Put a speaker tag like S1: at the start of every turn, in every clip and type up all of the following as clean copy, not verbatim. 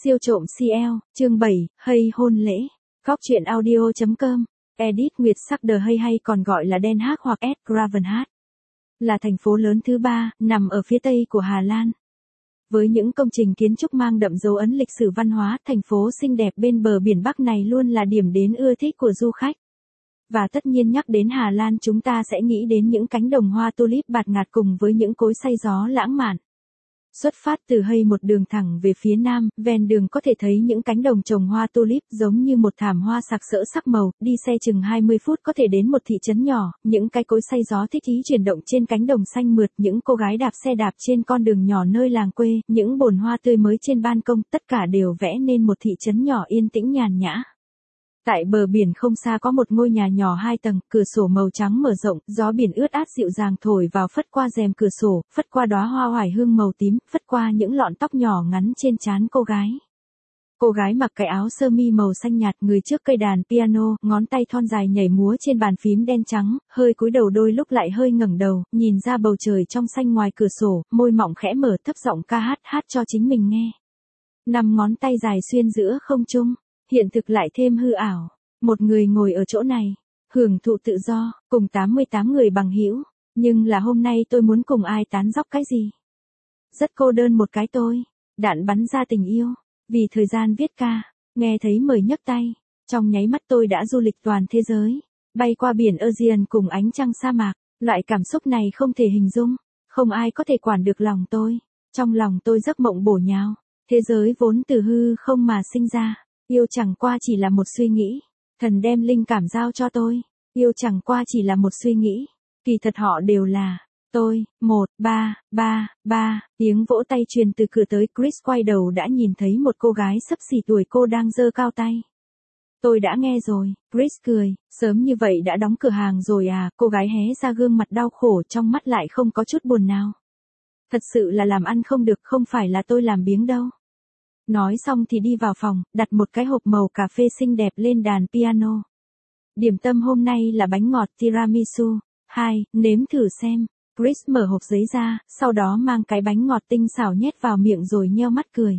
S1: Siêu trộm CL, chương 7, hay hôn lễ. Góc truyện audio.com. Edith Nguyệt Sackder hay còn gọi là Den Haag hoặc S. Gravenhage. Là thành phố lớn thứ 3, nằm ở phía tây của Hà Lan. Với những công trình kiến trúc mang đậm dấu ấn lịch sử văn hóa, thành phố xinh đẹp bên bờ biển Bắc này luôn là điểm đến ưa thích của du khách. Và tất nhiên nhắc đến Hà Lan chúng ta sẽ nghĩ đến những cánh đồng hoa tulip bạt ngạt cùng với những cối xay gió lãng mạn. Xuất phát từ hay một đường thẳng về phía nam, ven đường có thể thấy những cánh đồng trồng hoa tulip giống như một thảm hoa sặc sỡ sắc màu, đi xe chừng 20 phút có thể đến một thị trấn nhỏ, những cái cối xay gió thích ý chuyển động trên cánh đồng xanh mượt, những cô gái đạp xe đạp trên con đường nhỏ nơi làng quê, những bồn hoa tươi mới trên ban công, tất cả đều vẽ nên một thị trấn nhỏ yên tĩnh nhàn nhã. Tại bờ biển không xa có một ngôi nhà nhỏ 2 tầng, cửa sổ màu trắng mở rộng, gió biển ướt át dịu dàng thổi vào phất qua rèm cửa sổ, phất qua đóa hoa oải hương màu tím, phất qua những lọn tóc nhỏ ngắn trên trán cô gái. Cô gái mặc cái áo sơ mi màu xanh nhạt, người trước cây đàn piano, ngón tay thon dài nhảy múa trên bàn phím đen trắng, hơi cúi đầu đôi lúc lại hơi ngẩng đầu, nhìn ra bầu trời trong xanh ngoài cửa sổ, môi mỏng khẽ mở thấp giọng ca hát cho chính mình nghe. 5 ngón tay dài xuyên giữa không trung. Hiện thực lại thêm hư ảo, một người ngồi ở chỗ này, hưởng thụ tự do, cùng 88 người bằng hữu, nhưng là hôm nay tôi muốn cùng ai tán dóc cái gì? Rất cô đơn một cái tôi, đạn bắn ra tình yêu, vì thời gian viết ca, nghe thấy mời nhấc tay, trong nháy mắt tôi đã du lịch toàn thế giới, bay qua biển Aegean cùng ánh trăng sa mạc, loại cảm xúc này không thể hình dung, không ai có thể quản được lòng tôi, trong lòng tôi giấc mộng bổ nhào, thế giới vốn từ hư không mà sinh ra. Yêu chẳng qua chỉ là một suy nghĩ, thần đem linh cảm giao cho tôi, yêu chẳng qua chỉ là một suy nghĩ, kỳ thật họ đều là, tôi, 1, 3, 3, 3, tiếng vỗ tay truyền từ cửa tới Chris quay đầu đã nhìn thấy một cô gái xấp xỉ tuổi cô đang giơ cao tay. Tôi đã nghe rồi, Chris cười, sớm như vậy đã đóng cửa hàng rồi à, cô gái hé ra gương mặt đau khổ trong mắt lại không có chút buồn nào. Thật sự là làm ăn không được, không phải là tôi làm biếng đâu. Nói xong thì đi vào phòng, đặt một cái hộp màu cà phê xinh đẹp lên đàn piano. Điểm tâm hôm nay là bánh ngọt tiramisu. 2, nếm thử xem. Chris mở hộp giấy ra, sau đó mang cái bánh ngọt tinh xảo nhét vào miệng rồi nheo mắt cười.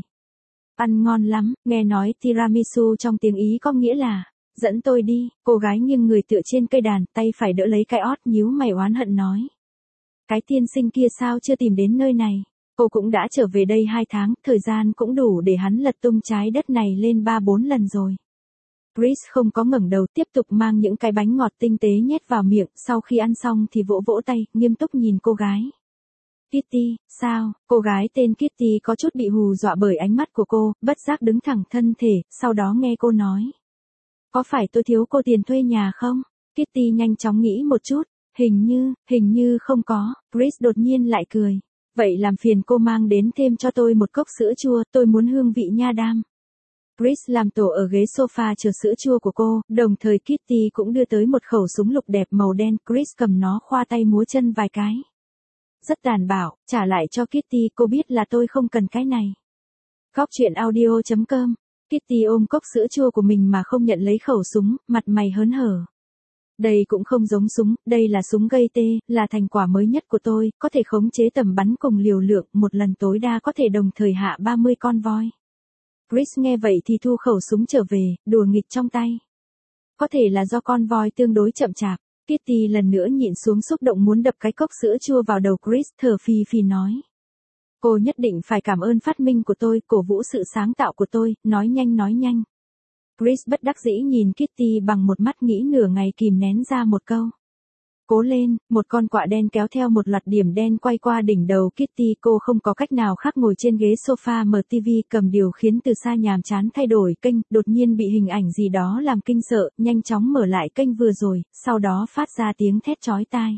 S1: Ăn ngon lắm, nghe nói tiramisu trong tiếng Ý có nghĩa là, dẫn tôi đi, cô gái nghiêng người tựa trên cây đàn, tay phải đỡ lấy cái ót nhíu mày oán hận nói. Cái tiên sinh kia sao chưa tìm đến nơi này? Cô cũng đã trở về đây 2 tháng, thời gian cũng đủ để hắn lật tung trái đất này lên 3-4 lần rồi. Chris không có ngẩng đầu, tiếp tục mang những cái bánh ngọt tinh tế nhét vào miệng, sau khi ăn xong thì vỗ vỗ tay, nghiêm túc nhìn cô gái. Kitty, sao? Cô gái tên Kitty có chút bị hù dọa bởi ánh mắt của cô, bất giác đứng thẳng thân thể, sau đó nghe cô nói. Có phải tôi thiếu cô tiền thuê nhà không? Kitty nhanh chóng nghĩ một chút, hình như không có, Chris đột nhiên lại cười. Vậy làm phiền cô mang đến thêm cho tôi một cốc sữa chua, tôi muốn hương vị nha đam. Chris làm tổ ở ghế sofa chờ sữa chua của cô, đồng thời Kitty cũng đưa tới một khẩu súng lục đẹp màu đen, Chris cầm nó khoa tay múa chân vài cái. Rất tàn bạo, trả lại cho Kitty, cô biết là tôi không cần cái này. Góc truyện audio.com. Kitty ôm cốc sữa chua của mình mà không nhận lấy khẩu súng, mặt mày hớn hở. Đây cũng không giống súng, đây là súng gây tê, là thành quả mới nhất của tôi, có thể khống chế tầm bắn cùng liều lượng, một lần tối đa có thể đồng thời hạ 30 con voi. Chris nghe vậy thì thu khẩu súng trở về, đùa nghịch trong tay. Có thể là do con voi tương đối chậm chạp, Kitty lần nữa nhịn xuống xúc động muốn đập cái cốc sữa chua vào đầu Chris, thở phì phì nói. Cô nhất định phải cảm ơn phát minh của tôi, cổ vũ sự sáng tạo của tôi, nói nhanh. Chris bất đắc dĩ nhìn Kitty bằng một mắt nghĩ nửa ngày kìm nén ra một câu. Cố lên, một con quạ đen kéo theo một loạt điểm đen quay qua đỉnh đầu Kitty, cô không có cách nào khác ngồi trên ghế sofa mở TV cầm điều khiển từ xa nhàm chán thay đổi kênh, đột nhiên bị hình ảnh gì đó làm kinh sợ, nhanh chóng mở lại kênh vừa rồi, sau đó phát ra tiếng thét chói tai.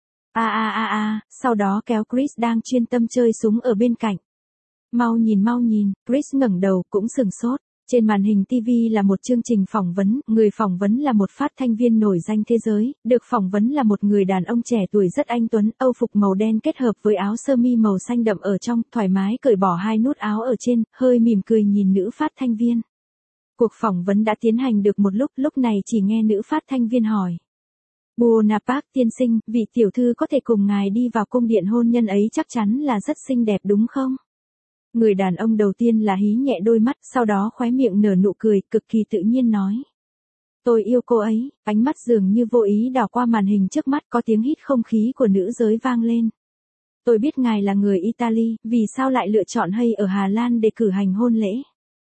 S1: Sau đó kéo Chris đang chuyên tâm chơi súng ở bên cạnh. Mau nhìn, Chris ngẩng đầu cũng sửng sốt. Trên màn hình TV là một chương trình phỏng vấn, người phỏng vấn là một phát thanh viên nổi danh thế giới, được phỏng vấn là một người đàn ông trẻ tuổi rất anh tuấn, âu phục màu đen kết hợp với áo sơ mi màu xanh đậm ở trong, thoải mái cởi bỏ 2 nút áo ở trên, hơi mỉm cười nhìn nữ phát thanh viên. Cuộc phỏng vấn đã tiến hành được một lúc này chỉ nghe nữ phát thanh viên hỏi. Bonaparte tiên sinh, vị tiểu thư có thể cùng ngài đi vào cung điện hôn nhân ấy chắc chắn là rất xinh đẹp đúng không? Người đàn ông đầu tiên là hí nhẹ đôi mắt, sau đó khóe miệng nở nụ cười, cực kỳ tự nhiên nói. Tôi yêu cô ấy, ánh mắt dường như vô ý đảo qua màn hình trước mắt, có tiếng hít không khí của nữ giới vang lên. Tôi biết ngài là người Italy, vì sao lại lựa chọn hay ở Hà Lan để cử hành hôn lễ?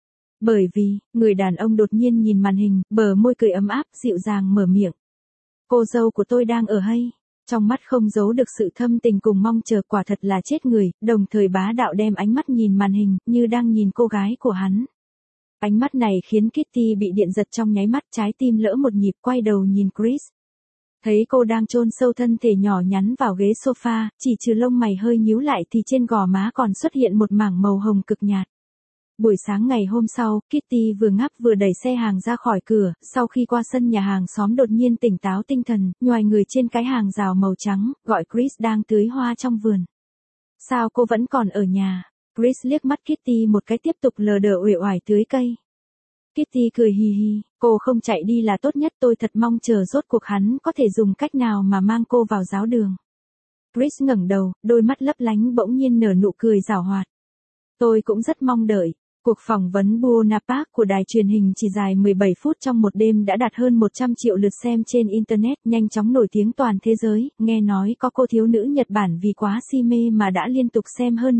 S1: Bởi vì, người đàn ông đột nhiên nhìn màn hình, bờ môi cười ấm áp, dịu dàng mở miệng. Cô dâu của tôi đang ở hay. Trong mắt không giấu được sự thâm tình cùng mong chờ, quả thật là chết người, đồng thời bá đạo đem ánh mắt nhìn màn hình, như đang nhìn cô gái của hắn. Ánh mắt này khiến Kitty bị điện giật trong nháy mắt, trái tim lỡ một nhịp, quay đầu nhìn Chris. Thấy cô đang chôn sâu thân thể nhỏ nhắn vào ghế sofa, chỉ trừ lông mày hơi nhíu lại thì trên gò má còn xuất hiện một mảng màu hồng cực nhạt. Buổi sáng ngày hôm sau, Kitty vừa ngáp vừa đẩy xe hàng ra khỏi cửa, sau khi qua sân nhà hàng xóm đột nhiên tỉnh táo tinh thần, nhoài người trên cái hàng rào màu trắng, gọi Chris đang tưới hoa trong vườn. Sao cô vẫn còn ở nhà? Chris liếc mắt Kitty một cái, tiếp tục lờ đờ uể oải tưới cây. Kitty cười hì hì, cô không chạy đi là tốt nhất, tôi thật mong chờ rốt cuộc hắn có thể dùng cách nào mà mang cô vào giáo đường. Chris ngẩng đầu, đôi mắt lấp lánh bỗng nhiên nở nụ cười giảo hoạt. Tôi cũng rất mong đợi. Cuộc phỏng vấn Buona Park của đài truyền hình chỉ dài 17 phút trong một đêm đã đạt hơn 100 triệu lượt xem trên Internet, nhanh chóng nổi tiếng toàn thế giới. Nghe nói có cô thiếu nữ Nhật Bản vì quá si mê mà đã liên tục xem hơn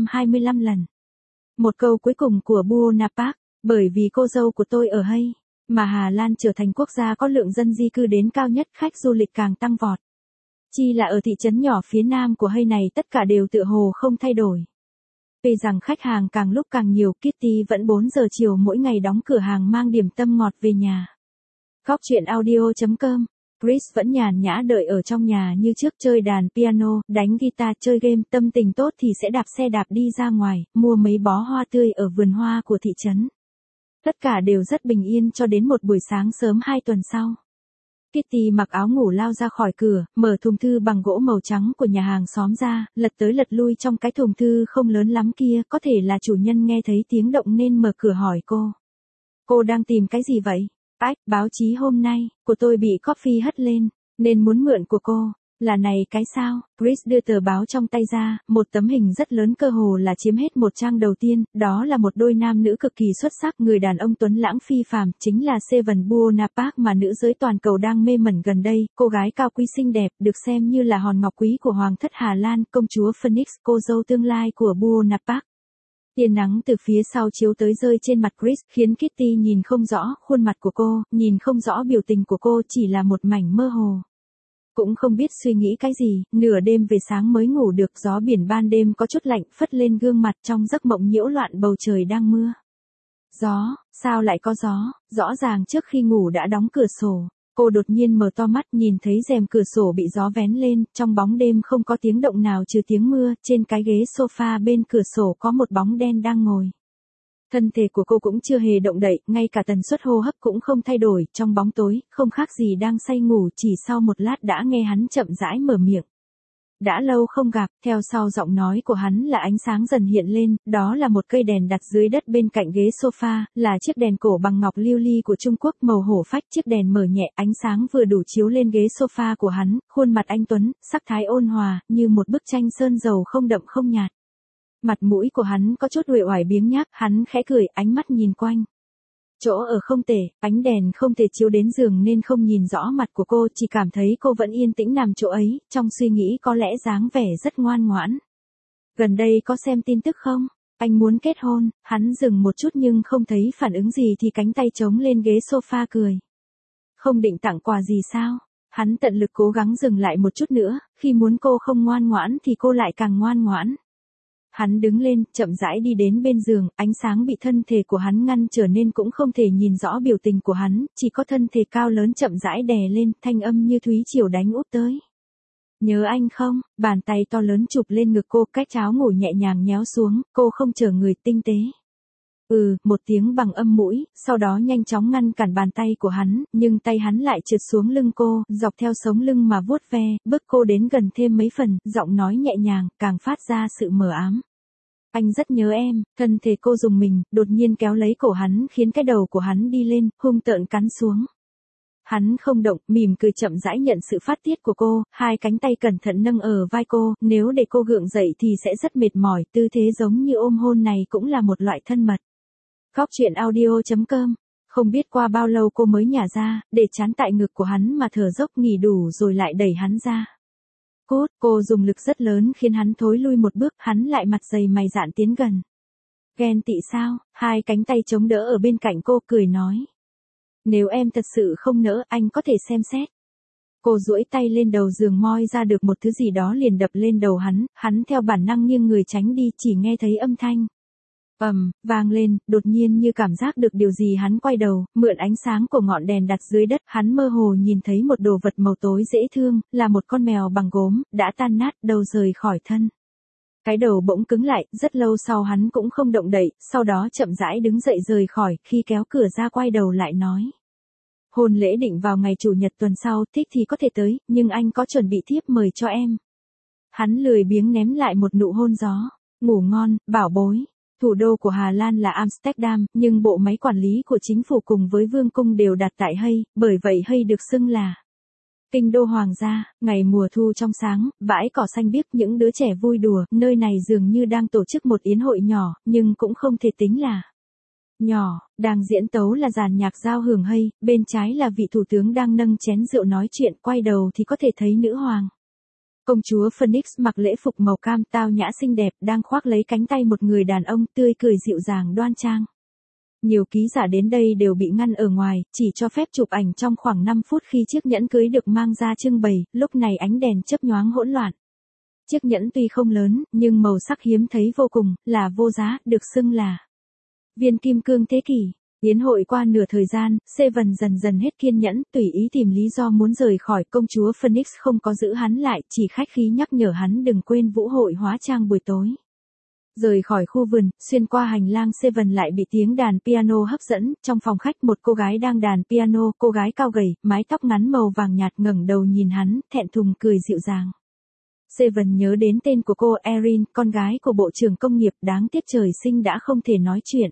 S1: 525 lần. Một câu cuối cùng của Buona Park, bởi vì cô dâu của tôi ở hay, mà Hà Lan trở thành quốc gia có lượng dân di cư đến cao nhất, khách du lịch càng tăng vọt. Chi là ở thị trấn nhỏ phía nam của hay này tất cả đều tựa hồ không thay đổi. Vì rằng khách hàng càng lúc càng nhiều, Kitty vẫn 4 giờ chiều mỗi ngày đóng cửa hàng mang điểm tâm ngọt về nhà. Góc chuyện audio.com. Chris vẫn nhàn nhã đợi ở trong nhà như trước, chơi đàn piano, đánh guitar, chơi game, tâm tình tốt thì sẽ đạp xe đạp đi ra ngoài, mua mấy bó hoa tươi ở vườn hoa của thị trấn. Tất cả đều rất bình yên cho đến một buổi sáng sớm 2 tuần sau. Kitty mặc áo ngủ lao ra khỏi cửa, mở thùng thư bằng gỗ màu trắng của nhà hàng xóm ra, lật tới lật lui trong cái thùng thư không lớn lắm kia, có thể là chủ nhân nghe thấy tiếng động nên mở cửa hỏi cô. Cô đang tìm cái gì vậy? Ách, báo chí hôm nay, của tôi bị coffee hất lên, nên muốn mượn của cô. Là này cái sao? Chris đưa tờ báo trong tay ra, một tấm hình rất lớn cơ hồ là chiếm hết một trang đầu tiên, đó là một đôi nam nữ cực kỳ xuất sắc, người đàn ông tuấn lãng phi phàm, chính là Seven Buona Park mà nữ giới toàn cầu đang mê mẩn gần đây, cô gái cao quý xinh đẹp, được xem như là hòn ngọc quý của Hoàng thất Hà Lan, công chúa Phoenix, cô dâu tương lai của Buona Park. Tia nắng từ phía sau chiếu tới rơi trên mặt Chris, khiến Kitty nhìn không rõ khuôn mặt của cô, nhìn không rõ biểu tình của cô, chỉ là một mảnh mơ hồ. Cũng không biết suy nghĩ cái gì, nửa đêm về sáng mới ngủ được, gió biển ban đêm có chút lạnh phất lên gương mặt, trong giấc mộng nhiễu loạn bầu trời đang mưa. Gió, sao lại có gió, rõ ràng trước khi ngủ đã đóng cửa sổ. Cô đột nhiên mở to mắt, nhìn thấy rèm cửa sổ bị gió vén lên, trong bóng đêm không có tiếng động nào trừ tiếng mưa, trên cái ghế sofa bên cửa sổ có một bóng đen đang ngồi. Thân thể của cô cũng chưa hề động đậy, ngay cả tần suất hô hấp cũng không thay đổi, trong bóng tối, không khác gì đang say ngủ, chỉ sau một lát đã nghe hắn chậm rãi mở miệng. Đã lâu không gặp, theo sau giọng nói của hắn là ánh sáng dần hiện lên, đó là một cây đèn đặt dưới đất bên cạnh ghế sofa, là chiếc đèn cổ bằng ngọc lưu ly của Trung Quốc màu hổ phách, chiếc đèn mở nhẹ, ánh sáng vừa đủ chiếu lên ghế sofa của hắn, khuôn mặt anh tuấn, sắc thái ôn hòa, như một bức tranh sơn dầu không đậm không nhạt. Mặt mũi của hắn có chút uể oải biếng nhác, hắn khẽ cười, ánh mắt nhìn quanh. Chỗ ở không tệ, ánh đèn không thể chiếu đến giường nên không nhìn rõ mặt của cô, chỉ cảm thấy cô vẫn yên tĩnh nằm chỗ ấy, trong suy nghĩ có lẽ dáng vẻ rất ngoan ngoãn. Gần đây có xem tin tức không? Anh muốn kết hôn, hắn dừng một chút nhưng không thấy phản ứng gì thì cánh tay chống lên ghế sofa cười. Không định tặng quà gì sao? Hắn tận lực cố gắng dừng lại một chút nữa, khi muốn cô không ngoan ngoãn thì cô lại càng ngoan ngoãn. Hắn đứng lên, chậm rãi đi đến bên giường, ánh sáng bị thân thể của hắn ngăn trở nên cũng không thể nhìn rõ biểu tình của hắn, chỉ có thân thể cao lớn chậm rãi đè lên, thanh âm như thúy triều đánh úp tới. Nhớ anh không? Bàn tay to lớn chụp lên ngực cô, cách áo ngủ nhẹ nhàng nhéo xuống, cô không chờ người, tinh tế. Một tiếng bằng âm mũi, sau đó nhanh chóng ngăn cản bàn tay của hắn, nhưng tay hắn lại trượt xuống lưng cô, dọc theo sống lưng mà vuốt ve, bức cô đến gần thêm mấy phần, giọng nói nhẹ nhàng, càng phát ra sự mờ ám. Anh rất nhớ em, thân thể cô rùng mình, đột nhiên kéo lấy cổ hắn khiến cái đầu của hắn đi lên, hung tợn cắn xuống. Hắn không động, mỉm cười chậm rãi nhận sự phát tiết của cô, hai cánh tay cẩn thận nâng ở vai cô, nếu để cô gượng dậy thì sẽ rất mệt mỏi, tư thế giống như ôm hôn này cũng là một loại thân mật. Góc truyện audio.com. Không biết qua bao lâu cô mới nhả ra, để chán tại ngực của hắn mà thở dốc nghỉ đủ rồi lại đẩy hắn ra. Cút, cô dùng lực rất lớn khiến hắn thối lui một bước, hắn lại mặt dày mày dạn tiến gần. Ghen tị sao? Hai cánh tay chống đỡ ở bên cạnh cô cười nói. Nếu em thật sự không nỡ, anh có thể xem xét. Cô duỗi tay lên đầu giường moi ra được một thứ gì đó liền đập lên đầu hắn theo bản năng nghiêng người tránh đi, chỉ nghe thấy âm thanh vang lên, đột nhiên như cảm giác được điều gì hắn quay đầu, mượn ánh sáng của ngọn đèn đặt dưới đất, hắn mơ hồ nhìn thấy một đồ vật màu tối dễ thương, là một con mèo bằng gốm, đã tan nát, đầu rời khỏi thân. Cái đầu bỗng cứng lại, rất lâu sau hắn cũng không động đậy, sau đó chậm rãi đứng dậy rời khỏi, khi kéo cửa ra quay đầu lại nói. Hôn lễ định vào ngày chủ nhật tuần sau, thích thì có thể tới, nhưng anh có chuẩn bị thiếp mời cho em. Hắn lười biếng ném lại một nụ hôn gió. Ngủ ngon, bảo bối. Thủ đô của Hà Lan là Amsterdam, nhưng bộ máy quản lý của chính phủ cùng với vương cung đều đặt tại Hay, bởi vậy Hay được xưng là kinh đô hoàng gia. Ngày mùa thu trong sáng, bãi cỏ xanh biếc, những đứa trẻ vui đùa, nơi này dường như đang tổ chức một yến hội nhỏ, nhưng cũng không thể tính là nhỏ. Đang diễn tấu là dàn nhạc giao hưởng Hay, bên trái là vị thủ tướng đang nâng chén rượu nói chuyện, quay đầu thì có thể thấy nữ hoàng. Công chúa Phoenix mặc lễ phục màu cam tao nhã xinh đẹp, đang khoác lấy cánh tay một người đàn ông tươi cười dịu dàng đoan trang. Nhiều ký giả đến đây đều bị ngăn ở ngoài, chỉ cho phép chụp ảnh trong khoảng 5 phút khi chiếc nhẫn cưới được mang ra trưng bày, lúc này ánh đèn chớp nhoáng hỗn loạn. Chiếc nhẫn tuy không lớn, nhưng màu sắc hiếm thấy vô cùng, là vô giá, được xưng là viên kim cương thế kỷ. Yến hội qua nửa thời gian, Seven dần dần hết kiên nhẫn, tùy ý tìm lý do muốn rời khỏi. Công chúa Phoenix không có giữ hắn lại, chỉ khách khí nhắc nhở hắn đừng quên vũ hội hóa trang buổi tối. Rời khỏi khu vườn, xuyên qua hành lang, Seven lại bị tiếng đàn piano hấp dẫn. Trong phòng khách một cô gái đang đàn piano, cô gái cao gầy, mái tóc ngắn màu vàng nhạt ngẩng đầu nhìn hắn, thẹn thùng cười dịu dàng. Seven nhớ đến tên của cô, Erin, con gái của bộ trưởng công nghiệp, đáng tiếc trời sinh đã không thể nói chuyện.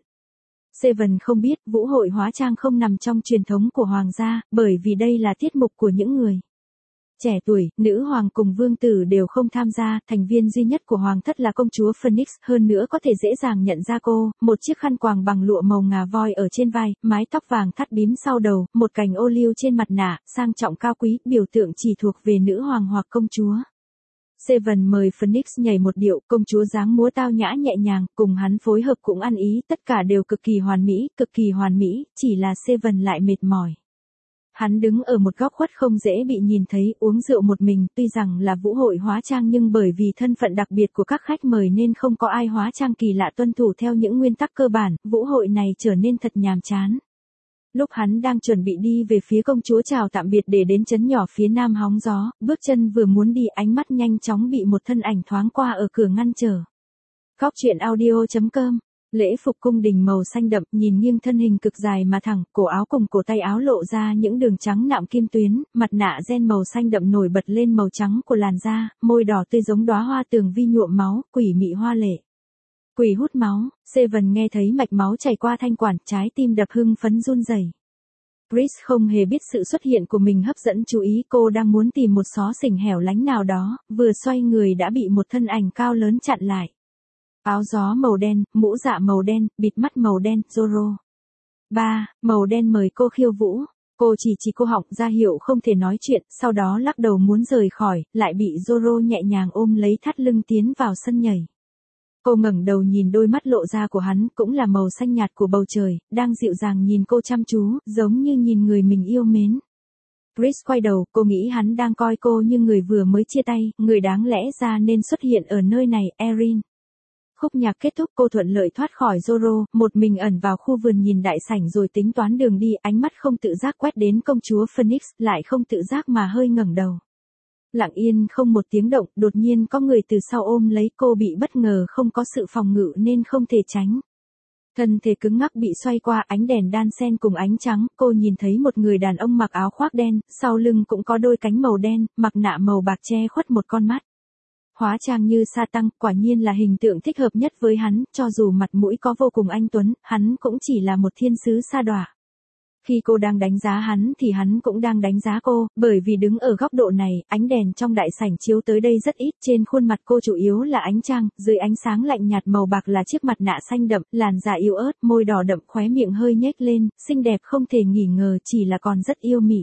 S1: Seven không biết, vũ hội hóa trang không nằm trong truyền thống của hoàng gia, bởi vì đây là tiết mục của những người trẻ tuổi. Nữ hoàng cùng vương tử đều không tham gia, thành viên duy nhất của hoàng thất là công chúa Phoenix, hơn nữa có thể dễ dàng nhận ra cô, một chiếc khăn quàng bằng lụa màu ngà voi ở trên vai, mái tóc vàng thắt bím sau đầu, một cành ô liu trên mặt nạ, sang trọng cao quý, biểu tượng chỉ thuộc về nữ hoàng hoặc công chúa. Seven mời Phoenix nhảy một điệu, công chúa dáng múa tao nhã nhẹ nhàng, cùng hắn phối hợp cũng ăn ý, tất cả đều cực kỳ hoàn mỹ, chỉ là Seven lại mệt mỏi. Hắn đứng ở một góc khuất không dễ bị nhìn thấy, uống rượu một mình, tuy rằng là vũ hội hóa trang nhưng bởi vì thân phận đặc biệt của các khách mời nên không có ai hóa trang kỳ lạ tuân thủ theo những nguyên tắc cơ bản, vũ hội này trở nên thật nhàm chán. Lúc hắn đang chuẩn bị đi về phía công chúa chào tạm biệt để đến trấn nhỏ phía nam hóng gió, bước chân vừa muốn đi, ánh mắt nhanh chóng bị một thân ảnh thoáng qua ở cửa ngăn trở. Góc truyện audio.com. Lễ phục cung đình màu xanh đậm, nhìn nghiêng, thân hình cực dài mà thẳng, cổ áo cùng cổ tay áo lộ ra những đường trắng nạm kim tuyến, mặt nạ ren màu xanh đậm nổi bật lên màu trắng của làn da, môi đỏ tươi giống đóa hoa tường vi nhuộm máu, quỷ mị hoa lệ. Quỷ hút máu. Seven nghe thấy mạch máu chảy qua thanh quản, trái tim đập hưng phấn run rẩy. Chris không hề biết sự xuất hiện của mình hấp dẫn chú ý, cô đang muốn tìm một xó xỉnh hẻo lánh nào đó, vừa xoay người đã bị một thân ảnh cao lớn chặn lại. Áo gió màu đen, mũ dạ màu đen, bịt mắt màu đen, Zorro. Màu đen mời cô khiêu vũ. Cô chỉ cô họng ra hiệu không thể nói chuyện, sau đó lắc đầu muốn rời khỏi, lại bị Zorro nhẹ nhàng ôm lấy thắt lưng tiến vào sân nhảy. Cô ngẩng đầu nhìn đôi mắt lộ ra của hắn, cũng là màu xanh nhạt của bầu trời, đang dịu dàng nhìn cô chăm chú, giống như nhìn người mình yêu mến. Chris quay đầu, cô nghĩ hắn đang coi cô như người vừa mới chia tay, người đáng lẽ ra nên xuất hiện ở nơi này, Erin. Khúc nhạc kết thúc, cô thuận lợi thoát khỏi Zorro, một mình ẩn vào khu vườn nhìn đại sảnh rồi tính toán đường đi, ánh mắt không tự giác quét đến công chúa Phoenix, lại không tự giác mà hơi ngẩng đầu. Lặng yên không một tiếng động, đột nhiên có người từ sau ôm lấy cô, bị bất ngờ, không có sự phòng ngự nên không thể tránh. Thân thể cứng ngắc bị xoay qua, ánh đèn đan xen cùng ánh trắng, cô nhìn thấy một người đàn ông mặc áo khoác đen, sau lưng cũng có đôi cánh màu đen, mặt nạ màu bạc che khuất một con mắt. Hóa trang như sa tăng, quả nhiên là hình tượng thích hợp nhất với hắn, cho dù mặt mũi có vô cùng anh tuấn, hắn cũng chỉ là một thiên sứ sa đọa. Khi cô đang đánh giá hắn thì hắn cũng đang đánh giá cô, bởi vì đứng ở góc độ này, ánh đèn trong đại sảnh chiếu tới đây rất ít, trên khuôn mặt cô chủ yếu là ánh trăng, dưới ánh sáng lạnh nhạt màu bạc là chiếc mặt nạ xanh đậm, làn da yếu ớt, môi đỏ đậm, khóe miệng hơi nhếch lên, xinh đẹp không thể nghi ngờ, chỉ là còn rất yêu mị.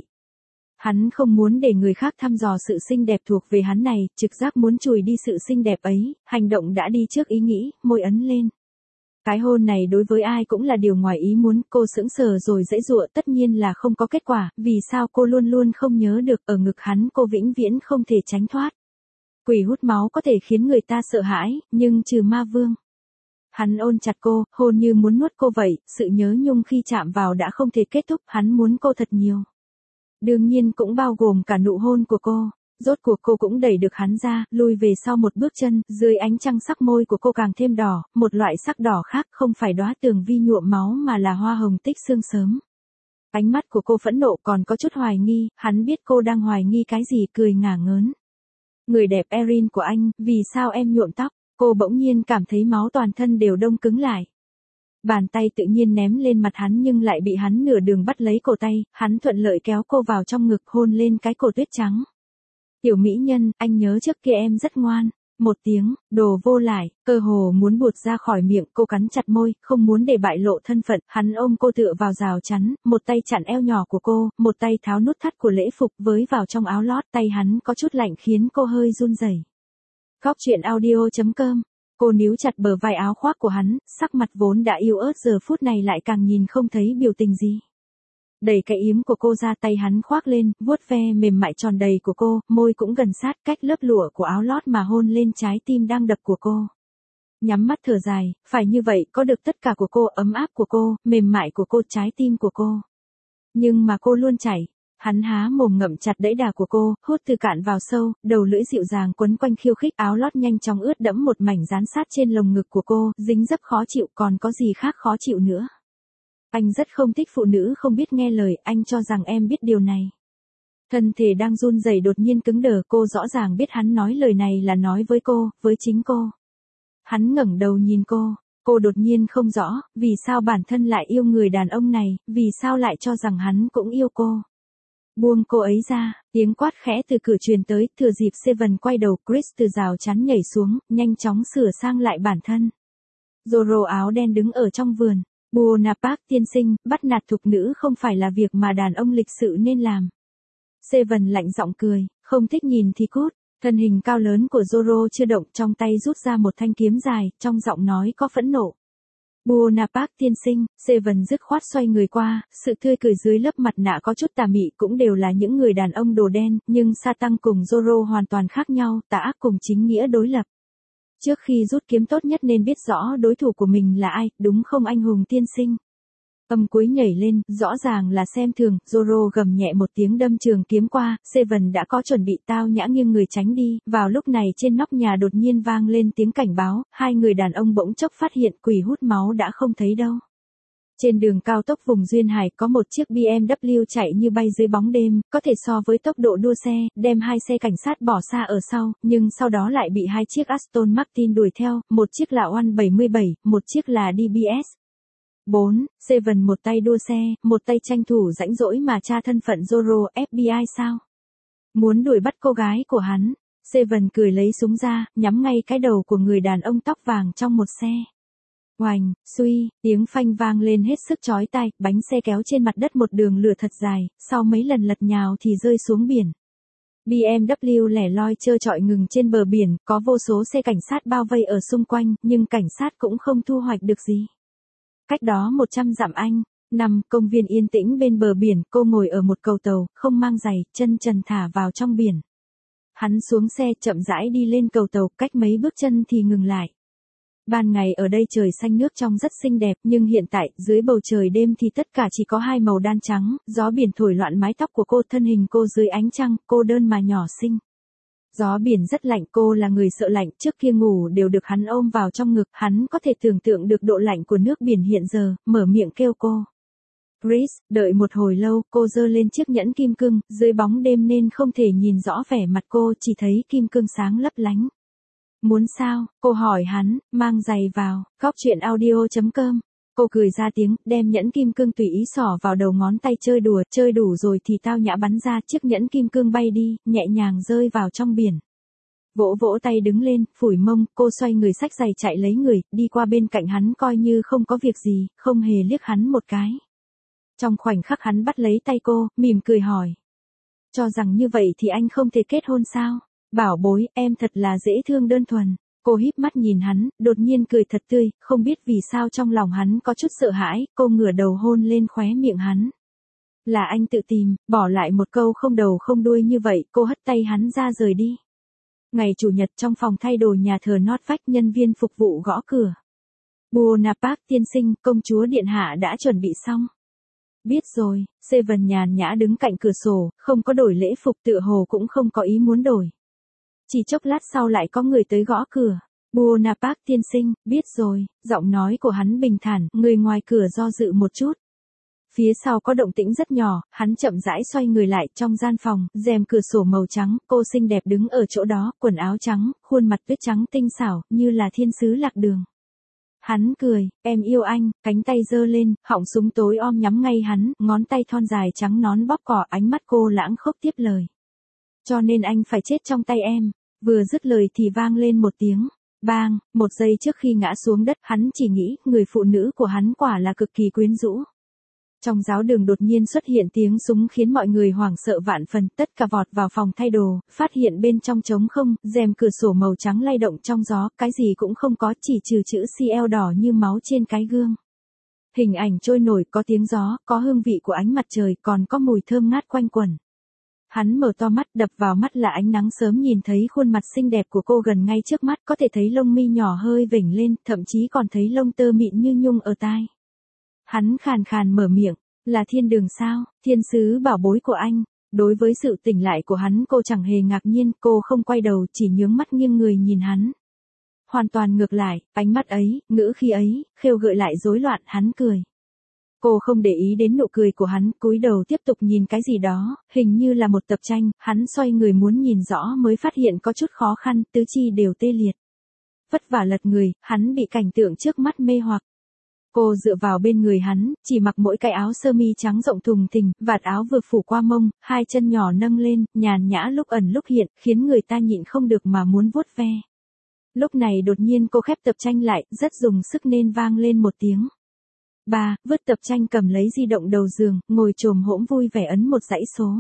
S1: Hắn không muốn để người khác thăm dò sự xinh đẹp thuộc về hắn này, trực giác muốn chùi đi sự xinh đẹp ấy, hành động đã đi trước ý nghĩ, môi ấn lên. Cái hôn này đối với ai cũng là điều ngoài ý muốn, cô sững sờ rồi giãy giụa, tất nhiên là không có kết quả, vì sao cô luôn luôn không nhớ được, ở ngực hắn cô vĩnh viễn không thể tránh thoát. Quỷ hút máu có thể khiến người ta sợ hãi, nhưng trừ ma vương. Hắn ôn chặt cô, hôn như muốn nuốt cô vậy, sự nhớ nhung khi chạm vào đã không thể kết thúc, hắn muốn cô thật nhiều. Đương nhiên cũng bao gồm cả nụ hôn của cô. Rốt cuộc cô cũng đẩy được hắn ra, lùi về sau một bước chân, dưới ánh trăng sắc môi của cô càng thêm đỏ, một loại sắc đỏ khác không phải đóa tường vi nhuộm máu mà là hoa hồng tích sương sớm. Ánh mắt của cô phẫn nộ còn có chút hoài nghi, hắn biết cô đang hoài nghi cái gì, cười ngả ngớn. Người đẹp Erin của anh, vì sao em nhuộm tóc? Cô bỗng nhiên cảm thấy máu toàn thân đều đông cứng lại. Bàn tay tự nhiên ném lên mặt hắn nhưng lại bị hắn nửa đường bắt lấy cổ tay, hắn thuận lợi kéo cô vào trong ngực hôn lên cái cổ tuyết trắng. Tiểu mỹ nhân, anh nhớ trước kia em rất ngoan. Một tiếng, đồ vô lại, cơ hồ muốn buột ra khỏi miệng, cô cắn chặt môi, không muốn để bại lộ thân phận, hắn ôm cô tựa vào rào chắn, một tay chặn eo nhỏ của cô, một tay tháo nút thắt của lễ phục với vào trong áo lót, tay hắn có chút lạnh khiến cô hơi run rẩy. Góc truyện audio.com. Cô níu chặt bờ vai áo khoác của hắn, sắc mặt vốn đã yếu ớt giờ phút này lại càng nhìn không thấy biểu tình gì. Đẩy cái yếm của cô ra, tay hắn khoác lên, vuốt ve mềm mại tròn đầy của cô, môi cũng gần sát cách lớp lụa của áo lót mà hôn lên trái tim đang đập của cô. Nhắm mắt thở dài, phải như vậy, có được tất cả của cô, ấm áp của cô, mềm mại của cô, trái tim của cô. Nhưng mà cô luôn chảy. Hắn há mồm ngậm chặt đẫy đà của cô, hút từ cạn vào sâu, đầu lưỡi dịu dàng quấn quanh khiêu khích, áo lót nhanh chóng ướt đẫm một mảnh dán sát trên lồng ngực của cô, dính dấp khó chịu, còn có gì khác khó chịu nữa. Anh rất không thích phụ nữ không biết nghe lời, anh cho rằng em biết điều này. Thân thể đang run rẩy đột nhiên cứng đờ, cô rõ ràng biết hắn nói lời này là nói với cô, với chính cô. Hắn ngẩng đầu nhìn cô đột nhiên không rõ, vì sao bản thân lại yêu người đàn ông này, vì sao lại cho rằng hắn cũng yêu cô. Buông cô ấy ra, tiếng quát khẽ từ cửa truyền tới, thừa dịp Seven quay đầu, Chris từ rào chắn nhảy xuống, nhanh chóng sửa sang lại bản thân. Zorro áo đen đứng ở trong vườn. Buona Park tiên sinh, bắt nạt thục nữ không phải là việc mà đàn ông lịch sự nên làm. Seven lạnh giọng cười, không thích nhìn thì cút. Thân hình cao lớn của Zorro chưa động, trong tay rút ra một thanh kiếm dài, trong giọng nói có phẫn nộ. Buona Park tiên sinh, Seven dứt khoát xoay người qua, sự tươi cười dưới lớp mặt nạ có chút tà mị, cũng đều là những người đàn ông đồ đen, nhưng Satan cùng Zorro hoàn toàn khác nhau, tà ác cùng chính nghĩa đối lập. Trước khi rút kiếm tốt nhất nên biết rõ đối thủ của mình là ai, đúng không anh hùng tiên sinh? Âm cuối nhảy lên, rõ ràng là xem thường, Zorro gầm nhẹ một tiếng đâm trường kiếm qua, Seven đã có chuẩn bị, tao nhã nghiêng người tránh đi, vào lúc này trên nóc nhà đột nhiên vang lên tiếng cảnh báo, hai người đàn ông bỗng chốc phát hiện quỷ hút máu đã không thấy đâu. Trên đường cao tốc vùng Duyên Hải có một chiếc BMW chạy như bay dưới bóng đêm, có thể so với tốc độ đua xe, đem hai xe cảnh sát bỏ xa ở sau, nhưng sau đó lại bị hai chiếc Aston Martin đuổi theo, một chiếc là Oan 77, một chiếc là DBS. 4. Seven một tay đua xe, một tay tranh thủ rãnh rỗi mà tra thân phận Zorro, FBI sao? Muốn đuổi bắt cô gái của hắn. Seven cười lấy súng ra, nhắm ngay cái đầu của người đàn ông tóc vàng trong một xe. Oành, suy, tiếng phanh vang lên hết sức chói tai, bánh xe kéo trên mặt đất một đường lửa thật dài, sau mấy lần lật nhào thì rơi xuống biển. BMW lẻ loi trơ trọi ngừng trên bờ biển, có vô số xe cảnh sát bao vây ở xung quanh, nhưng cảnh sát cũng không thu hoạch được gì. Cách đó 100 dặm anh, nằm công viên yên tĩnh bên bờ biển, cô ngồi ở một cầu tàu, không mang giày, chân trần thả vào trong biển. Hắn xuống xe chậm rãi đi lên cầu tàu, cách mấy bước chân thì ngừng lại. Ban ngày ở đây trời xanh nước trong rất xinh đẹp, nhưng hiện tại, dưới bầu trời đêm thì tất cả chỉ có hai màu đan trắng, gió biển thổi loạn mái tóc của cô, thân hình cô dưới ánh trăng, cô đơn mà nhỏ xinh. Gió biển rất lạnh, cô là người sợ lạnh, trước kia ngủ đều được hắn ôm vào trong ngực, hắn có thể tưởng tượng được độ lạnh của nước biển hiện giờ, mở miệng kêu cô. Chris, đợi một hồi lâu, cô giơ lên chiếc nhẫn kim cương, dưới bóng đêm nên không thể nhìn rõ vẻ mặt cô, chỉ thấy kim cương sáng lấp lánh. Muốn sao? Cô hỏi hắn, mang giày vào. Góc truyện audio.com Cô cười ra tiếng, đem nhẫn kim cương tùy ý xỏ vào đầu ngón tay chơi đùa, chơi đủ rồi thì tao nhã bắn ra, chiếc nhẫn kim cương bay đi, nhẹ nhàng rơi vào trong biển. Vỗ vỗ tay đứng lên, phủi mông, cô xoay người xách giày chạy lấy người, đi qua bên cạnh hắn coi như không có việc gì, không hề liếc hắn một cái. Trong khoảnh khắc hắn bắt lấy tay cô, mỉm cười hỏi. Cho rằng như vậy thì anh không thể kết hôn sao? Bảo bối, em thật là dễ thương đơn thuần. Cô híp mắt nhìn hắn, đột nhiên cười thật tươi, không biết vì sao trong lòng hắn có chút sợ hãi, cô ngửa đầu hôn lên khóe miệng hắn. Là anh tự tìm, bỏ lại một câu không đầu không đuôi như vậy, cô hất tay hắn ra rời đi. Ngày Chủ nhật trong phòng thay đồ nhà thờ Norfolk, nhân viên phục vụ gõ cửa. Bonaparte tiên sinh, công chúa điện hạ đã chuẩn bị xong. Biết rồi, Seven nhàn nhã đứng cạnh cửa sổ, không có đổi lễ phục, tựa hồ cũng không có ý muốn đổi. Chỉ chốc lát sau lại có người tới gõ cửa. Bonaparte tiên sinh, biết rồi, giọng nói của hắn bình thản, người ngoài cửa do dự một chút. Phía sau có động tĩnh rất nhỏ, hắn chậm rãi xoay người lại, trong gian phòng, rèm cửa sổ màu trắng, cô xinh đẹp đứng ở chỗ đó, quần áo trắng, khuôn mặt tuyết trắng tinh xảo, như là thiên sứ lạc đường. Hắn cười, em yêu anh, cánh tay giơ lên, họng súng tối om nhắm ngay hắn, ngón tay thon dài trắng nón bóp cỏ, ánh mắt cô lãng khốc tiếp lời. Cho nên anh phải chết trong tay em. Vừa dứt lời thì vang lên một tiếng. Bang, một giây trước khi ngã xuống đất, hắn chỉ nghĩ, người phụ nữ của hắn quả là cực kỳ quyến rũ. Trong giáo đường đột nhiên xuất hiện tiếng súng khiến mọi người hoảng sợ vạn phần, tất cả vọt vào phòng thay đồ, phát hiện bên trong trống không, rèm cửa sổ màu trắng lay động trong gió, cái gì cũng không có, chỉ trừ chữ CL đỏ như máu trên cái gương. Hình ảnh trôi nổi, có tiếng gió, có hương vị của ánh mặt trời, còn có mùi thơm ngát quanh quẩn. Hắn mở to mắt, đập vào mắt là ánh nắng sớm, nhìn thấy khuôn mặt xinh đẹp của cô gần ngay trước mắt, có thể thấy lông mi nhỏ hơi vểnh lên, thậm chí còn thấy lông tơ mịn như nhung ở tai. Hắn khàn khàn mở miệng, là thiên đường sao, thiên sứ bảo bối của anh. Đối với sự tỉnh lại của hắn cô chẳng hề ngạc nhiên, cô không quay đầu, chỉ nhướng mắt nghiêng người nhìn hắn. Hoàn toàn ngược lại, ánh mắt ấy, ngữ khí ấy, khêu gợi lại rối loạn, hắn cười. Cô không để ý đến nụ cười của hắn, cúi đầu tiếp tục nhìn cái gì đó, hình như là một tập tranh, hắn xoay người muốn nhìn rõ mới phát hiện có chút khó khăn, tứ chi đều tê liệt. Vất vả lật người, hắn bị cảnh tượng trước mắt mê hoặc. Cô dựa vào bên người hắn, chỉ mặc mỗi cái áo sơ mi trắng rộng thùng thình, vạt áo vừa phủ qua mông, hai chân nhỏ nâng lên, nhàn nhã lúc ẩn lúc hiện, khiến người ta nhịn không được mà muốn vuốt ve. Lúc này đột nhiên cô khép tập tranh lại, rất dùng sức nên vang lên một tiếng. Bà, vứt tập tranh cầm lấy di động đầu giường, ngồi chồm hổm vui vẻ ấn một dãy số.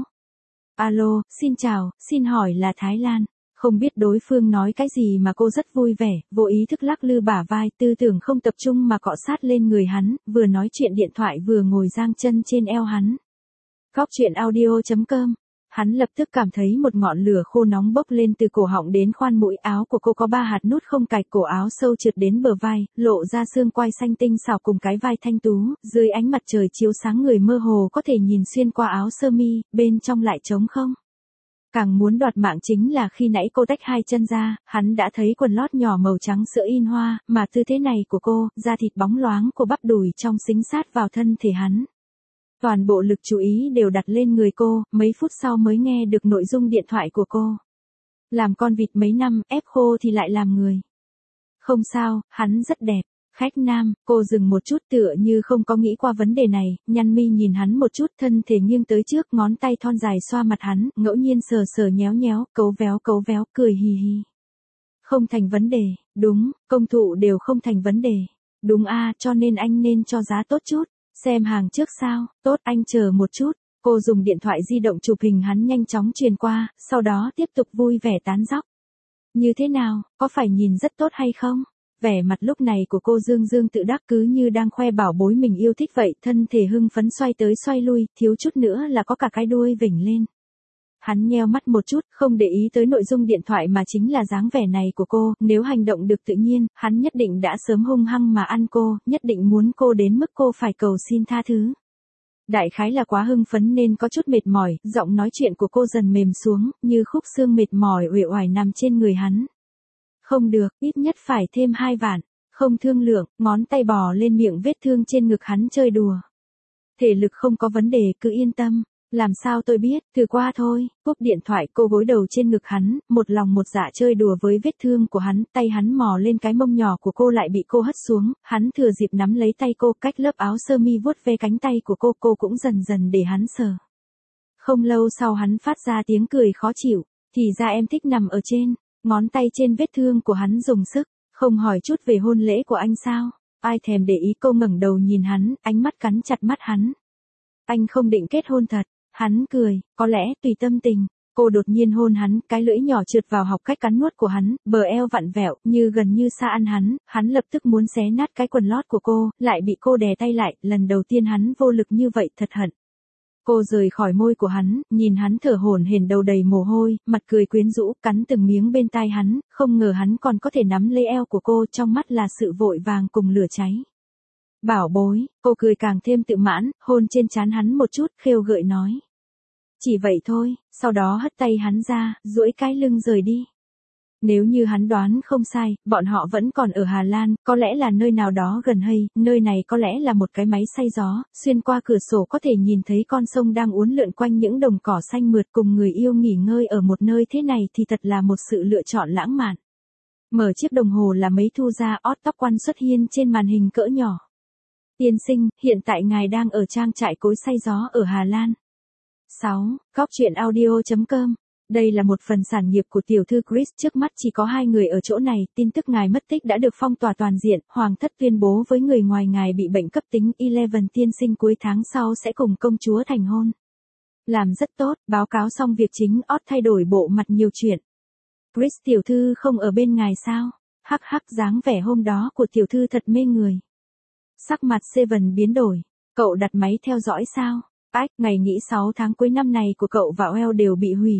S1: Alo, xin chào, xin hỏi là Thái Lan. Không biết đối phương nói cái gì mà cô rất vui vẻ, vô ý thức lắc lư bả vai, tư tưởng không tập trung mà cọ sát lên người hắn, vừa nói chuyện điện thoại vừa ngồi giang chân trên eo hắn. Góc chuyện audio.com. Hắn lập tức cảm thấy một ngọn lửa khô nóng bốc lên từ cổ họng đến khoan mũi, áo của cô có 3 hạt nút không cài, cổ áo sâu trượt đến bờ vai, lộ ra xương quai xanh tinh xảo cùng cái vai thanh tú, dưới ánh mặt trời chiếu sáng người mơ hồ có thể nhìn xuyên qua áo sơ mi, bên trong lại trống không. Càng muốn đoạt mạng chính là khi nãy cô tách hai chân ra, hắn đã thấy quần lót nhỏ màu trắng sữa in hoa, mà tư thế này của cô, da thịt bóng loáng của bắp đùi trong xính sát vào thân thể hắn. Toàn bộ lực chú ý đều đặt lên người cô, mấy phút sau mới nghe được nội dung điện thoại của cô. Làm con vịt mấy năm, ép khô thì lại làm người. Không sao, hắn rất đẹp. Khách nam, cô dừng một chút tựa như không có nghĩ qua vấn đề này, nhăn mi nhìn hắn một chút, thân thể nghiêng tới trước, ngón tay thon dài xoa mặt hắn, ngẫu nhiên sờ sờ nhéo nhéo, cấu véo, cười hì hì. Không thành vấn đề, đúng, công thụ đều không thành vấn đề. Đúng a, cho nên anh nên cho giá tốt chút. Xem hàng trước sao, tốt, anh chờ một chút. Cô dùng điện thoại di động chụp hình hắn nhanh chóng truyền qua, sau đó tiếp tục vui vẻ tán dóc. Như thế nào, có phải nhìn rất tốt hay không? Vẻ mặt lúc này của cô dương dương tự đắc cứ như đang khoe bảo bối mình yêu thích vậy, thân thể hưng phấn xoay tới xoay lui, thiếu chút nữa là có cả cái đuôi vểnh lên. Hắn nheo mắt một chút, không để ý tới nội dung điện thoại mà chính là dáng vẻ này của cô, nếu hành động được tự nhiên, hắn nhất định đã sớm hung hăng mà ăn cô, nhất định muốn cô đến mức cô phải cầu xin tha thứ. Đại khái là quá hưng phấn nên có chút mệt mỏi, giọng nói chuyện của cô dần mềm xuống, như khúc xương mệt mỏi uể oải nằm trên người hắn. Không được, ít nhất phải thêm 2 vạn. Không thương lượng, ngón tay bò lên miệng vết thương trên ngực hắn chơi đùa. Thể lực không có vấn đề, cứ yên tâm. Làm sao tôi biết, thử qua thôi, cúp điện thoại cô gối đầu trên ngực hắn, một lòng một dạ chơi đùa với vết thương của hắn, tay hắn mò lên cái mông nhỏ của cô lại bị cô hất xuống, hắn thừa dịp nắm lấy tay cô cách lớp áo sơ mi vuốt ve cánh tay của cô cũng dần dần để hắn sờ. Không lâu sau hắn phát ra tiếng cười khó chịu, thì ra em thích nằm ở trên, ngón tay trên vết thương của hắn dùng sức, không hỏi chút về hôn lễ của anh sao, ai thèm để ý. Cô ngẩng đầu nhìn hắn, ánh mắt cắn chặt mắt hắn. Anh không định kết hôn thật. Hắn cười, có lẽ tùy tâm tình. Cô đột nhiên hôn hắn, cái lưỡi nhỏ trượt vào học cách cắn nuốt của hắn, bờ eo vặn vẹo, như gần như xa ăn hắn lập tức muốn xé nát cái quần lót của cô, lại bị cô đè tay lại, lần đầu tiên hắn vô lực như vậy thật hận. Cô rời khỏi môi của hắn, nhìn hắn thở hổn hển đầu đầy mồ hôi, mặt cười quyến rũ, cắn từng miếng bên tai hắn, không ngờ hắn còn có thể nắm lấy eo của cô, trong mắt là sự vội vàng cùng lửa cháy. Bảo bối, cô cười càng thêm tự mãn, hôn trên trán hắn một chút, khêu gợi nói. Chỉ vậy thôi, sau đó hất tay hắn ra, duỗi cái lưng rời đi. Nếu như hắn đoán không sai, bọn họ vẫn còn ở Hà Lan, có lẽ là nơi nào đó gần Hay, nơi này có lẽ là một cái máy xay gió, xuyên qua cửa sổ có thể nhìn thấy con sông đang uốn lượn quanh những đồng cỏ xanh mượt, cùng người yêu nghỉ ngơi ở một nơi thế này thì thật là một sự lựa chọn lãng mạn. Mở chiếc đồng hồ là mấy thu ra ót tóc quan xuất hiện trên màn hình cỡ nhỏ. Tiên sinh, hiện tại ngài đang ở trang trại cối xay gió ở Hà Lan. 6. Cóc.audio.com. Đây là một phần sản nghiệp của tiểu thư Chris, trước mắt chỉ có 2 người ở chỗ này, tin tức ngài mất tích đã được phong tỏa toàn diện, hoàng thất tuyên bố với người ngoài ngài bị bệnh cấp tính, Eleven tiên sinh cuối tháng sau sẽ cùng công chúa thành hôn. Làm rất tốt, báo cáo xong việc chính, ót thay đổi bộ mặt nhiều chuyện. Chris tiểu thư không ở bên ngài sao? Hắc hắc, dáng vẻ hôm đó của tiểu thư thật mê người. Sắc mặt Seven biến đổi, cậu đặt máy theo dõi sao? Ách, ngày nghỉ 6 tháng cuối năm này của cậu và Well đều bị hủy.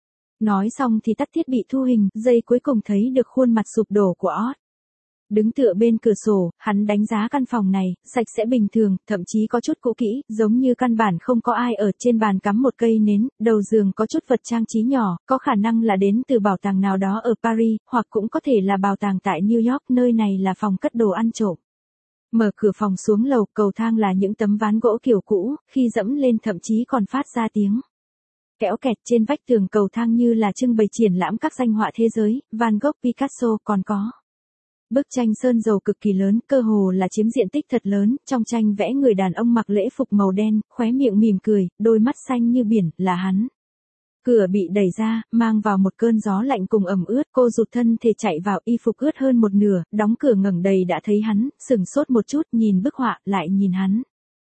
S1: Nói xong thì tắt thiết bị thu hình, giây cuối cùng thấy được khuôn mặt sụp đổ của Oz. Đứng tựa bên cửa sổ, hắn đánh giá căn phòng này, sạch sẽ bình thường, thậm chí có chút cũ kỹ, giống như căn bản không có ai ở. Trên bàn cắm một cây nến, đầu giường có chút vật trang trí nhỏ, có khả năng là đến từ bảo tàng nào đó ở Paris, hoặc cũng có thể là bảo tàng tại New York, nơi này là phòng cất đồ ăn trộm. Mở cửa phòng xuống lầu, cầu thang là những tấm ván gỗ kiểu cũ, khi dẫm lên thậm chí còn phát ra tiếng kéo kẹt. Trên vách tường cầu thang như là trưng bày triển lãm các danh họa thế giới, Van Gogh, Picasso, còn có bức tranh sơn dầu cực kỳ lớn, cơ hồ là chiếm diện tích thật lớn. Trong tranh vẽ người đàn ông mặc lễ phục màu đen, khóe miệng mỉm cười, đôi mắt xanh như biển, là hắn. Cửa bị đẩy ra, mang vào một cơn gió lạnh cùng ẩm ướt, cô rụt thân thể chạy vào, y phục ướt hơn một nửa, đóng cửa ngẩng đầy đã thấy hắn, sửng sốt một chút, nhìn bức họa, lại nhìn hắn.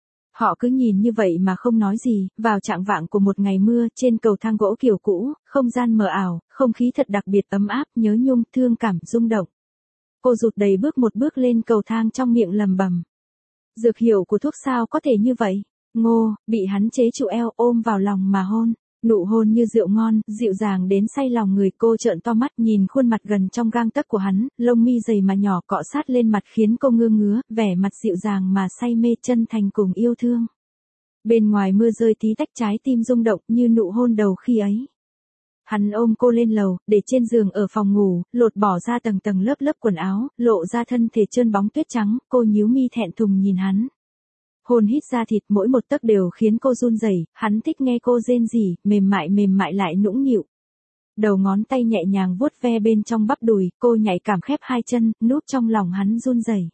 S1: Họ cứ nhìn như vậy mà không nói gì, vào chạng vạng của một ngày mưa, trên cầu thang gỗ kiểu cũ, không gian mờ ảo, không khí thật đặc biệt ấm áp, nhớ nhung, thương cảm, rung động. Cô rụt đầy bước một bước lên cầu thang, trong miệng lầm bầm. Dược hiệu của thuốc sao có thể như vậy? Ngô, bị hắn chế trụ eo, ôm vào lòng mà hôn. Nụ hôn như rượu ngon, dịu dàng đến say lòng người. Cô trợn to mắt nhìn khuôn mặt gần trong gang tấc của hắn, lông mi dày mà nhỏ cọ sát lên mặt khiến cô ngơ ngứa, vẻ mặt dịu dàng mà say mê, chân thành cùng yêu thương. Bên ngoài mưa rơi tí tách, trái tim rung động như nụ hôn đầu khi ấy. Hắn ôm cô lên lầu, để trên giường ở phòng ngủ, lột bỏ ra tầng tầng lớp lớp quần áo, lộ ra thân thể trơn bóng tuyết trắng. Cô nhíu mi thẹn thùng nhìn hắn. Hôn hít da thịt mỗi một tấc đều khiến cô run rẩy. Hắn thích nghe cô rên rỉ, mềm mại lại nũng nịu. Đầu ngón tay nhẹ nhàng vuốt ve bên trong bắp đùi, cô nhạy cảm khép hai chân, núp trong lòng hắn run rẩy.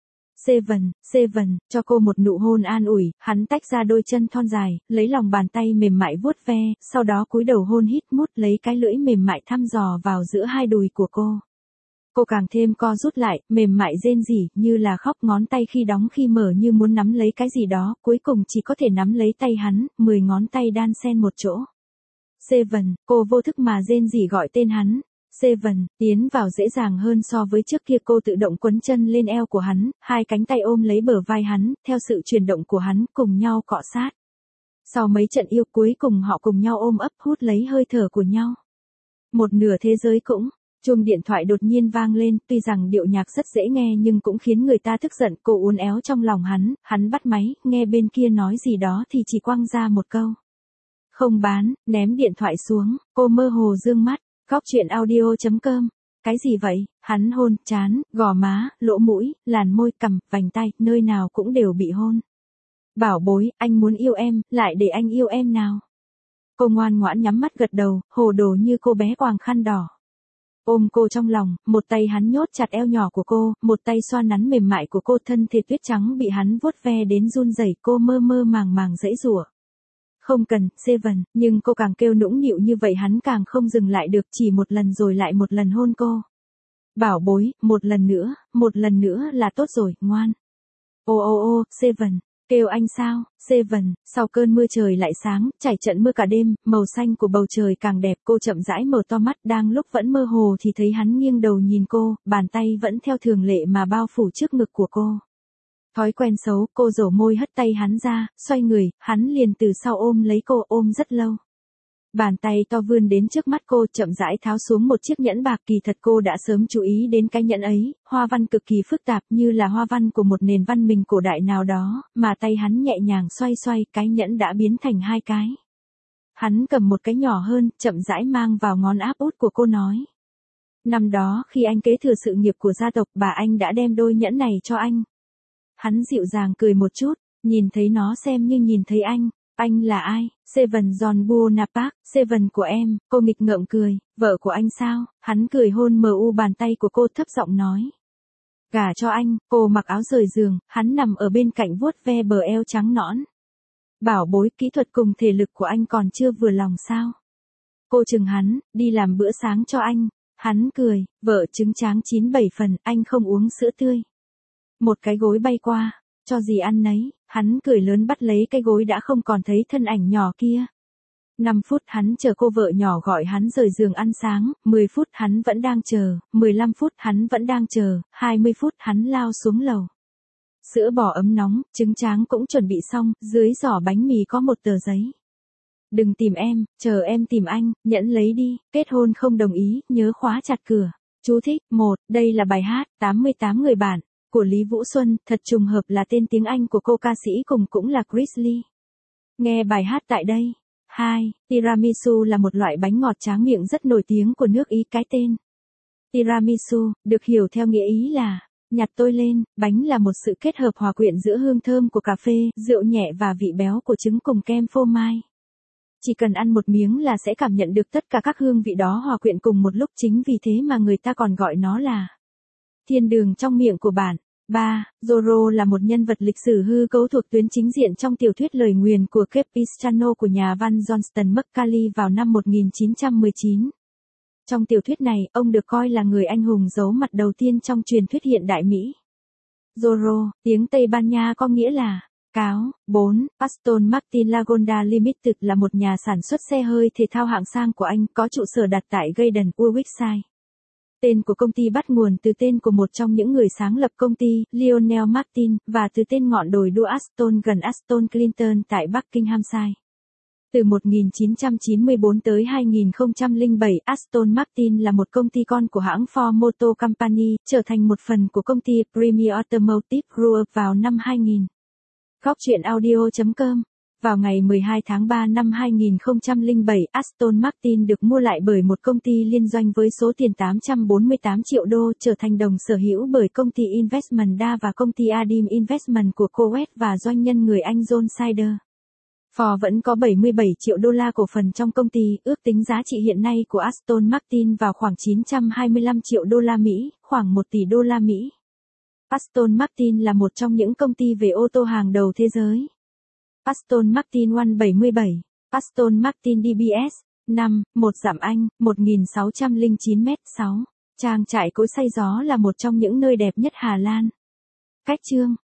S1: Seven, cho cô một nụ hôn an ủi. Hắn tách ra đôi chân thon dài, lấy lòng bàn tay mềm mại vuốt ve, sau đó cúi đầu hôn hít mút, lấy cái lưỡi mềm mại thăm dò vào giữa hai đùi của cô. Cô càng thêm co rút lại, mềm mại rên rỉ, như là khóc, ngón tay khi đóng khi mở như muốn nắm lấy cái gì đó, cuối cùng chỉ có thể nắm lấy tay hắn, 10 ngón tay đan xen một chỗ. Seven, cô vô thức mà rên rỉ gọi tên hắn. Seven, tiến vào dễ dàng hơn so với trước kia. Cô tự động quấn chân lên eo của hắn, hai cánh tay ôm lấy bờ vai hắn, theo sự chuyển động của hắn, cùng nhau cọ sát. Sau mấy trận yêu, cuối cùng họ cùng nhau ôm ấp, hút lấy hơi thở của nhau. Một nửa thế giới cũng. Chuông điện thoại đột nhiên vang lên, tuy rằng điệu nhạc rất dễ nghe nhưng cũng khiến người ta tức giận. Cô uốn éo trong lòng hắn bắt máy, nghe bên kia nói gì đó thì chỉ quăng ra một câu. Không bán, ném điện thoại xuống, cô mơ hồ dương mắt. Cóc.audio.com. Cái gì vậy? Hắn hôn, trán, gò má, lỗ mũi, làn môi, cằm, vành tay, nơi nào cũng đều bị hôn. Bảo bối, anh muốn yêu em, lại để anh yêu em nào. Cô ngoan ngoãn nhắm mắt gật đầu, hồ đồ như cô bé quàng khăn đỏ. Ôm cô trong lòng, một tay hắn nhốt chặt eo nhỏ của cô, một tay xoa nắn mềm mại của cô, thân thể tuyết trắng bị hắn vuốt ve đến run rẩy, cô mơ mơ màng màng giãy giụa. Không cần, Seven, nhưng cô càng kêu nũng nịu như vậy hắn càng không dừng lại được, chỉ một lần rồi lại một lần hôn cô. Bảo bối, một lần nữa là tốt rồi, ngoan. Ô ô ô, Seven, kêu anh sao, Seven, sau cơn mưa trời lại sáng, trải trận mưa cả đêm, màu xanh của bầu trời càng đẹp, cô chậm rãi mở to mắt, đang lúc vẫn mơ hồ thì thấy hắn nghiêng đầu nhìn cô, bàn tay vẫn theo thường lệ mà bao phủ trước ngực của cô. Thói quen xấu, cô dầu môi hất tay hắn ra, xoay người, hắn liền từ sau ôm lấy cô, ôm rất lâu. Bàn tay to vươn đến trước mắt cô, chậm rãi tháo xuống một chiếc nhẫn bạc, kỳ thật cô đã sớm chú ý đến cái nhẫn ấy, hoa văn cực kỳ phức tạp như là hoa văn của một nền văn minh cổ đại nào đó, mà tay hắn nhẹ nhàng xoay xoay, cái nhẫn đã biến thành hai cái. Hắn cầm một cái nhỏ hơn, chậm rãi mang vào ngón áp út của cô nói. Năm đó khi anh kế thừa sự nghiệp của gia tộc, bà anh đã đem đôi nhẫn này cho anh. Hắn dịu dàng cười một chút, nhìn thấy nó xem như nhìn thấy anh. Anh là ai? Seven John Bonaparte, Seven của em, cô nghịch ngợm cười, vợ của anh sao? Hắn cười hôn mờ u bàn tay của cô, thấp giọng nói. Gả cho anh, cô mặc áo rời giường, hắn nằm ở bên cạnh vuốt ve bờ eo trắng nõn. Bảo bối, kỹ thuật cùng thể lực của anh còn chưa vừa lòng sao? Cô chừng hắn, đi làm bữa sáng cho anh. Hắn cười, vợ trứng tráng 9-7 phần, anh không uống sữa tươi. Một cái gối bay qua. Cho gì ăn nấy, hắn cười lớn bắt lấy cái gối đã không còn thấy thân ảnh nhỏ kia. 5 phút hắn chờ cô vợ nhỏ gọi hắn rời giường ăn sáng, 10 phút hắn vẫn đang chờ, 15 phút hắn vẫn đang chờ, 20 phút hắn lao xuống lầu. Sữa bò ấm nóng, trứng tráng cũng chuẩn bị xong, dưới giỏ bánh mì có một tờ giấy. Đừng tìm em, chờ em tìm anh, nhẫn lấy đi, kết hôn không đồng ý, nhớ khóa chặt cửa. Chú thích, 1, đây là bài hát, 88 người bản. Của Lý Vũ Xuân, thật trùng hợp là tên tiếng Anh của cô ca sĩ cùng cũng là Chris Lee. Nghe bài hát tại đây. 2. Tiramisu là một loại bánh ngọt tráng miệng rất nổi tiếng của nước Ý, cái tên Tiramisu, được hiểu theo nghĩa Ý là nhặt tôi lên, bánh là một sự kết hợp hòa quyện giữa hương thơm của cà phê, rượu nhẹ và vị béo của trứng cùng kem phô mai. Chỉ cần ăn một miếng là sẽ cảm nhận được tất cả các hương vị đó hòa quyện cùng một lúc, chính vì thế mà người ta còn gọi nó là thiên đường trong miệng của bạn. 3. Zorro là một nhân vật lịch sử hư cấu thuộc tuyến chính diện trong tiểu thuyết Lời nguyền của Capistrano của nhà văn Johnston McCallie vào năm 1919. Trong tiểu thuyết này, ông được coi là người anh hùng giấu mặt đầu tiên trong truyền thuyết hiện đại Mỹ. Zorro, tiếng Tây Ban Nha có nghĩa là cáo. 4. Aston Martin Lagonda Limited là một nhà sản xuất xe hơi thể thao hạng sang của Anh, có trụ sở đặt tại Gaydon, Warwickshire. Tên của công ty bắt nguồn từ tên của một trong những người sáng lập công ty, Lionel Martin, và từ tên ngọn đồi đua Aston gần Aston Clinton tại Buckinghamshire. Từ 1994 tới 2007, Aston Martin là một công ty con của hãng Ford Motor Company, trở thành một phần của công ty Premier Automotive Group vào năm 2000. Góc.audio.com. Vào ngày 12 tháng 3 năm 2007, Aston Martin được mua lại bởi một công ty liên doanh với số tiền 848 triệu đô, trở thành đồng sở hữu bởi công ty Investment DA và công ty Adim Investment của Kuwait và doanh nhân người Anh John Sider. Ford vẫn có 77 triệu đô la cổ phần trong công ty, ước tính giá trị hiện nay của Aston Martin vào khoảng 925 triệu đô la Mỹ, khoảng 1 tỷ đô la Mỹ. Aston Martin là một trong những công ty về ô tô hàng đầu thế giới. Aston Martin 177, Aston Martin DBS, 5, 1 giảm Anh, 1609m6. Trang trại cối xay gió là một trong những nơi đẹp nhất Hà Lan. Cách chương